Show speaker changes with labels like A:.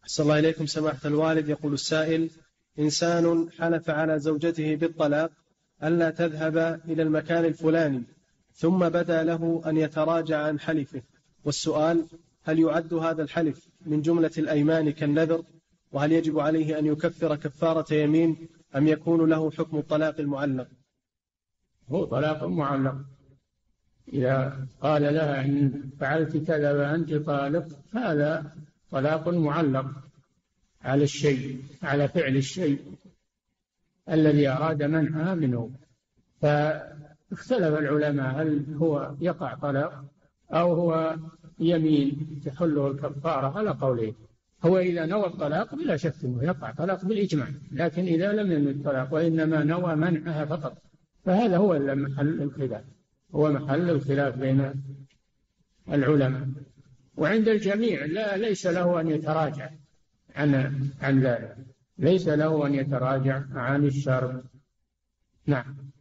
A: صلى الله إليكم سماحة الوالد. يقول السائل: إنسان حلف على زوجته بالطلاق ألا تذهب إلى المكان الفلاني، ثم بدا له أن يتراجع عن حلفه، والسؤال: هل يعد هذا الحلف من جملة الأيمان كالنذر؟ وهل يجب عليه أن يكفر كفارة يمين أم يكون له حكم الطلاق المعلق؟
B: هو طلاق معلق. إذا قال لها إن فعلت كذا وأنت طالق، هذا طلاق معلق على الشيء، على فعل الشيء الذي أراد منعها منه. فاختلف العلماء هل هو يقع طلاق أو هو يمين تحله الكفارة على قولين. هو إذا نوى الطلاق بلا شك أنه يقع طلاق بالإجماع، لكن إذا لم ينوي الطلاق وإنما نوى منعها فقط فهذا هو محل الخلاف، هو محل الخلاف بين العلماء. وعند الجميع ليس له أن يتراجع عن ذلك، ليس له أن يتراجع عن الشرط. نعم.